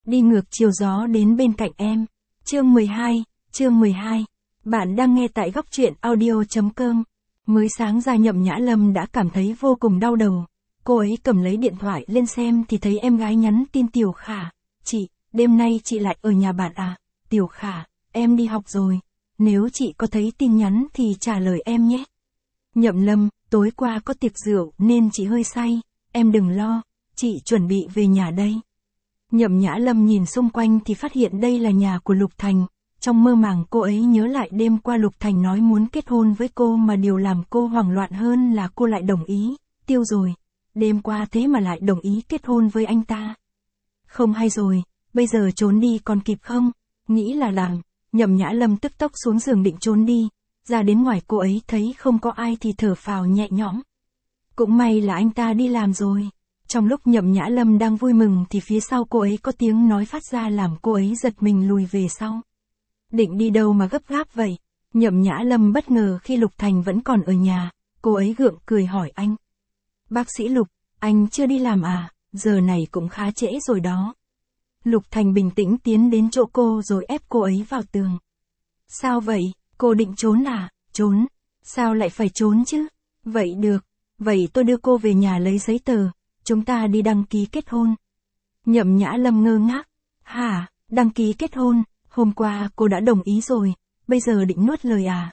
đi ngược chiều gió đến bên cạnh em. Chương 12. Bạn đang nghe tại góc truyện audio.com. Mới sáng ra Nhậm Nhã Lâm đã cảm thấy vô cùng đau đầu. Cô ấy cầm lấy điện thoại lên xem thì thấy em gái nhắn tin Tiểu Khả. Chị, đêm nay chị lại ở nhà bạn à? Tiểu Khả, em đi học rồi. Nếu chị có thấy tin nhắn thì trả lời em nhé. Nhậm Lâm, tối qua có tiệc rượu nên chị hơi say. Em đừng lo, chị chuẩn bị về nhà đây. Nhậm Nhã Lâm nhìn xung quanh thì phát hiện đây là nhà của Lục Thành. Trong mơ màng cô ấy nhớ lại đêm qua Lục Thành nói muốn kết hôn với cô mà điều làm cô hoảng loạn hơn là cô lại đồng ý. Tiêu rồi, đêm qua thế mà lại đồng ý kết hôn với anh ta. Không hay rồi, bây giờ trốn đi còn kịp không? Nghĩ là làm, Nhậm Nhã Lâm tức tốc xuống giường định trốn đi. Ra đến ngoài cô ấy thấy không có ai thì thở phào nhẹ nhõm. Cũng may là anh ta đi làm rồi. Trong lúc Nhậm Nhã Lâm đang vui mừng thì phía sau cô ấy có tiếng nói phát ra làm cô ấy giật mình lùi về sau. Định đi đâu mà gấp gáp vậy? Nhậm Nhã Lâm bất ngờ khi Lục Thành vẫn còn ở nhà. Cô ấy gượng cười hỏi anh. Bác sĩ Lục, anh chưa đi làm à? Giờ này cũng khá trễ rồi đó. Lục Thành bình tĩnh tiến đến chỗ cô rồi ép cô ấy vào tường. Sao vậy? Cô định trốn à? Trốn? Sao lại phải trốn chứ? Vậy được. Vậy tôi đưa cô về nhà lấy giấy tờ. Chúng ta đi đăng ký kết hôn. Nhậm Nhã Lâm ngơ ngác. Hả? Đăng ký kết hôn? Hôm qua cô đã đồng ý rồi. Bây giờ định nuốt lời à?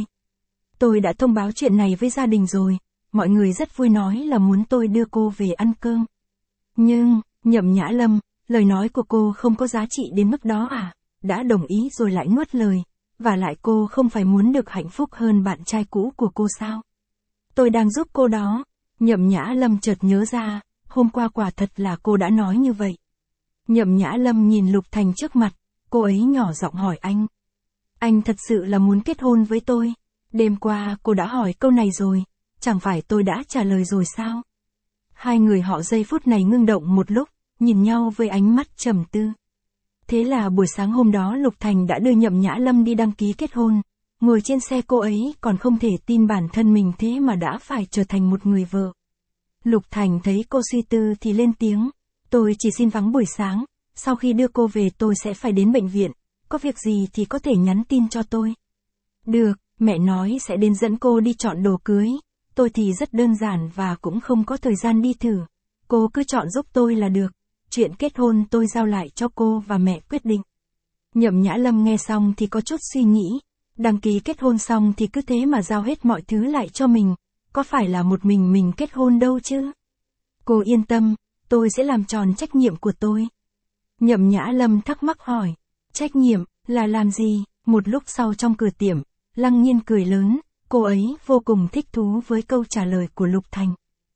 Tôi đã thông báo chuyện này với gia đình rồi. Mọi người rất vui nói là muốn tôi đưa cô về ăn cơm. Nhưng, Nhậm Nhã Lâm, lời nói của cô không có giá trị đến mức đó à? Đã đồng ý rồi lại nuốt lời. Và lại cô không phải muốn được hạnh phúc hơn bạn trai cũ của cô sao? Tôi đang giúp cô đó. Nhậm Nhã Lâm chợt nhớ ra, hôm qua quả thật là cô đã nói như vậy. Nhậm Nhã Lâm nhìn Lục Thành trước mặt, cô ấy nhỏ giọng hỏi anh. Anh thật sự là muốn kết hôn với tôi? Đêm qua cô đã hỏi câu này rồi, chẳng phải tôi đã trả lời rồi sao? Hai người họ giây phút này ngưng động một lúc, nhìn nhau với ánh mắt trầm tư. Thế là buổi sáng hôm đó Lục Thành đã đưa Nhậm Nhã Lâm đi đăng ký kết hôn. Ngồi trên xe cô ấy còn không thể tin bản thân mình thế mà đã phải trở thành một người vợ. Lục Thành thấy cô suy tư thì lên tiếng. Tôi chỉ xin vắng buổi sáng, sau khi đưa cô về tôi sẽ phải đến bệnh viện, có việc gì thì có thể nhắn tin cho tôi. Được, mẹ nói sẽ đến dẫn cô đi chọn đồ cưới. Tôi thì rất đơn giản và cũng không có thời gian đi thử. Cô cứ chọn giúp tôi là được. Chuyện kết hôn tôi giao lại cho cô và mẹ quyết định. Nhậm Nhã Lâm nghe xong thì có chút suy nghĩ. Đăng ký kết hôn xong thì cứ thế mà giao hết mọi thứ lại cho mình. Có phải là một mình kết hôn đâu chứ? Cô yên tâm, tôi sẽ làm tròn trách nhiệm của tôi. Nhậm Nhã Lâm thắc mắc hỏi. Trách nhiệm, là làm gì? Một lúc sau trong cửa tiệm, Lăng Nhiên cười lớn, cô ấy vô cùng thích thú với câu trả lời của Lục Thành.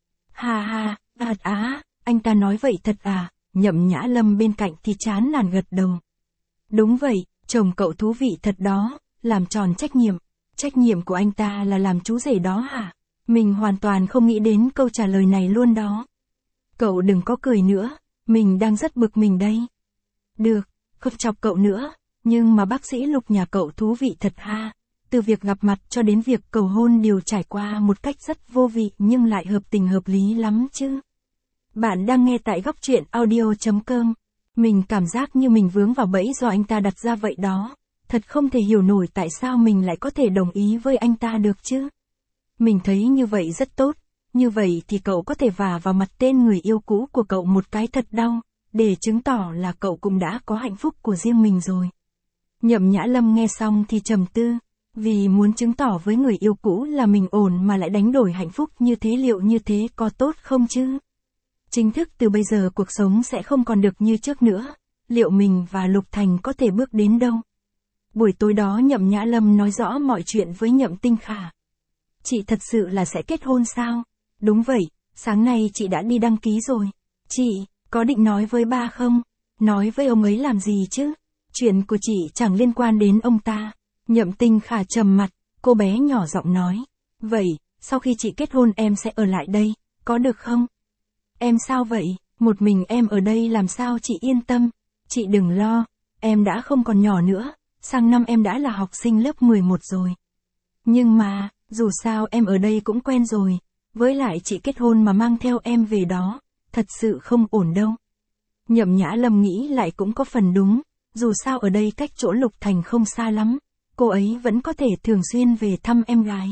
Ha ha, thật á, anh ta nói vậy thật à? Nhậm Nhã Lâm bên cạnh thì chán nản gật đầu. Đúng vậy, chồng cậu thú vị thật đó, làm tròn trách nhiệm. Trách nhiệm của anh ta là làm chú rể đó hả? Mình hoàn toàn không nghĩ đến câu trả lời này luôn đó. Cậu đừng có cười nữa, mình đang rất bực mình đây. Được, không chọc cậu nữa, nhưng mà bác sĩ Lục nhà cậu thú vị thật ha. Từ việc gặp mặt cho đến việc cầu hôn đều trải qua một cách rất vô vị nhưng lại hợp tình hợp lý lắm chứ. Bạn đang nghe tại góc truyện audio.com. Mình cảm giác như mình vướng vào bẫy do anh ta đặt ra vậy đó. Thật không thể hiểu nổi tại sao mình lại có thể đồng ý với anh ta được chứ. Mình thấy như vậy rất tốt. Như vậy thì cậu có thể vả vào mặt tên người yêu cũ của cậu một cái thật đau, để chứng tỏ là cậu cũng đã có hạnh phúc của riêng mình rồi. Nhậm Nhã Lâm nghe xong thì trầm tư. Vì muốn chứng tỏ với người yêu cũ là mình ổn mà lại đánh đổi hạnh phúc như thế, liệu như thế có tốt không chứ? Chính thức từ bây giờ cuộc sống sẽ không còn được như trước nữa. Liệu mình và Lục Thành có thể bước đến đâu? Buổi tối đó Nhậm Nhã Lâm nói rõ mọi chuyện với Nhậm Tinh Khả. Chị thật sự là sẽ kết hôn sao? Đúng vậy, sáng nay chị đã đi đăng ký rồi. Chị, có định nói với ba không? Nói với ông ấy làm gì chứ? Chuyện của chị chẳng liên quan đến ông ta. Nhậm Tinh Khả trầm mặt, cô bé nhỏ giọng nói. Vậy, sau khi chị kết hôn em sẽ ở lại đây, có được không? Em sao vậy? Một mình em ở đây làm sao chị yên tâm? Chị đừng lo, em đã không còn nhỏ nữa, sang năm em đã là học sinh lớp 11 rồi. Nhưng mà, dù sao em ở đây cũng quen rồi, với lại chị kết hôn mà mang theo em về đó, thật sự không ổn đâu. Nhậm Nhã Lâm nghĩ lại cũng có phần đúng, dù sao ở đây cách chỗ Lục Thành không xa lắm, cô ấy vẫn có thể thường xuyên về thăm em gái.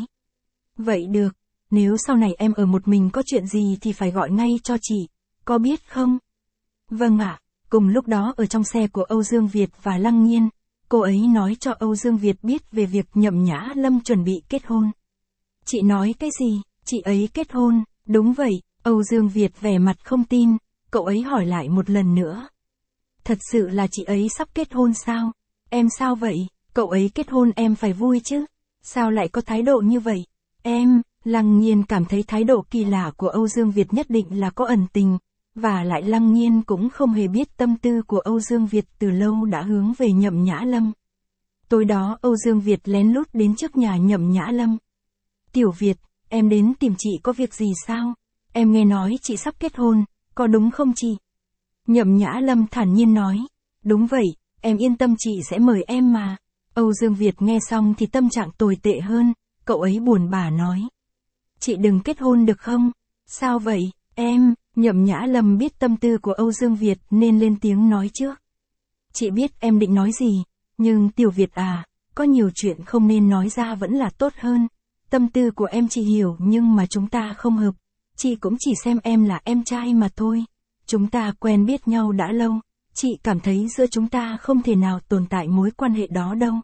Vậy được, nếu sau này em ở một mình có chuyện gì thì phải gọi ngay cho chị, có biết không? Vâng ạ. Cùng lúc đó ở trong xe của Âu Dương Việt và Lăng Nhiên, cô ấy nói cho Âu Dương Việt biết về việc Nhậm Nhã Lâm chuẩn bị kết hôn. Chị nói cái gì, chị ấy kết hôn? Đúng vậy, Âu Dương Việt vẻ mặt không tin, cậu ấy hỏi lại một lần nữa. Thật sự là chị ấy sắp kết hôn sao? Em sao vậy? Cậu ấy kết hôn em phải vui chứ? Sao lại có thái độ như vậy? Em, Lăng Nhiên cảm thấy thái độ kỳ lạ của Âu Dương Việt nhất định là có ẩn tình, và lại Lăng Nhiên cũng không hề biết tâm tư của Âu Dương Việt từ lâu đã hướng về Nhậm Nhã Lâm. Tối đó Âu Dương Việt lén lút đến trước nhà Nhậm Nhã Lâm. Tiểu Việt, em đến tìm chị có việc gì sao? Em nghe nói chị sắp kết hôn, có đúng không chị? Nhậm Nhã Lâm thản nhiên nói. Đúng vậy, em yên tâm chị sẽ mời em mà. Âu Dương Việt nghe xong thì tâm trạng tồi tệ hơn, cậu ấy buồn bã nói. Chị đừng kết hôn được không? Sao vậy, em? Nhậm Nhã Lâm biết tâm tư của Âu Dương Việt nên lên tiếng nói trước. Chị biết em định nói gì, nhưng Tiểu Việt à, có nhiều chuyện không nên nói ra vẫn là tốt hơn. Tâm tư của em chị hiểu nhưng mà chúng ta không hợp. Chị cũng chỉ xem em là em trai mà thôi. Chúng ta quen biết nhau đã lâu, chị cảm thấy giữa chúng ta không thể nào tồn tại mối quan hệ đó đâu.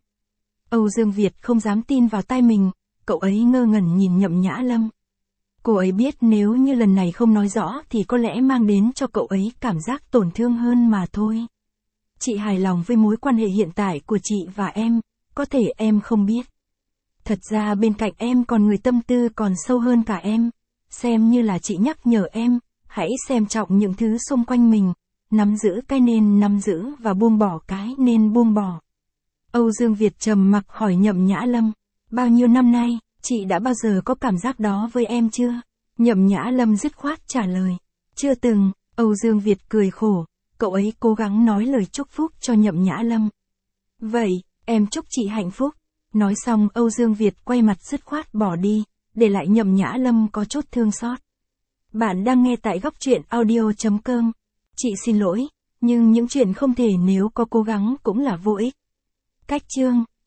Âu Dương Việt không dám tin vào tai mình, cậu ấy ngơ ngẩn nhìn Nhậm Nhã Lâm. Cô ấy biết nếu như lần này không nói rõ thì có lẽ mang đến cho cậu ấy cảm giác tổn thương hơn mà thôi. Chị hài lòng với mối quan hệ hiện tại của chị và em, có thể em không biết. Thật ra bên cạnh em còn người tâm tư còn sâu hơn cả em, xem như là chị nhắc nhở em, hãy xem trọng những thứ xung quanh mình, nắm giữ cái nên nắm giữ và buông bỏ cái nên buông bỏ. Âu Dương Việt trầm mặc hỏi Nhậm Nhã Lâm, bao nhiêu năm nay, chị đã bao giờ có cảm giác đó với em chưa? Nhậm Nhã Lâm dứt khoát trả lời, chưa từng. Âu Dương Việt cười khổ, cậu ấy cố gắng nói lời chúc phúc cho Nhậm Nhã Lâm. Vậy, em chúc chị hạnh phúc. Nói xong Âu Dương Việt quay mặt dứt khoát bỏ đi, để lại Nhậm Nhã Lâm có chút thương xót. Bạn đang nghe tại góc truyện audio.com. Chị xin lỗi, nhưng những chuyện không thể nếu có cố gắng cũng là vô ích. Cách chương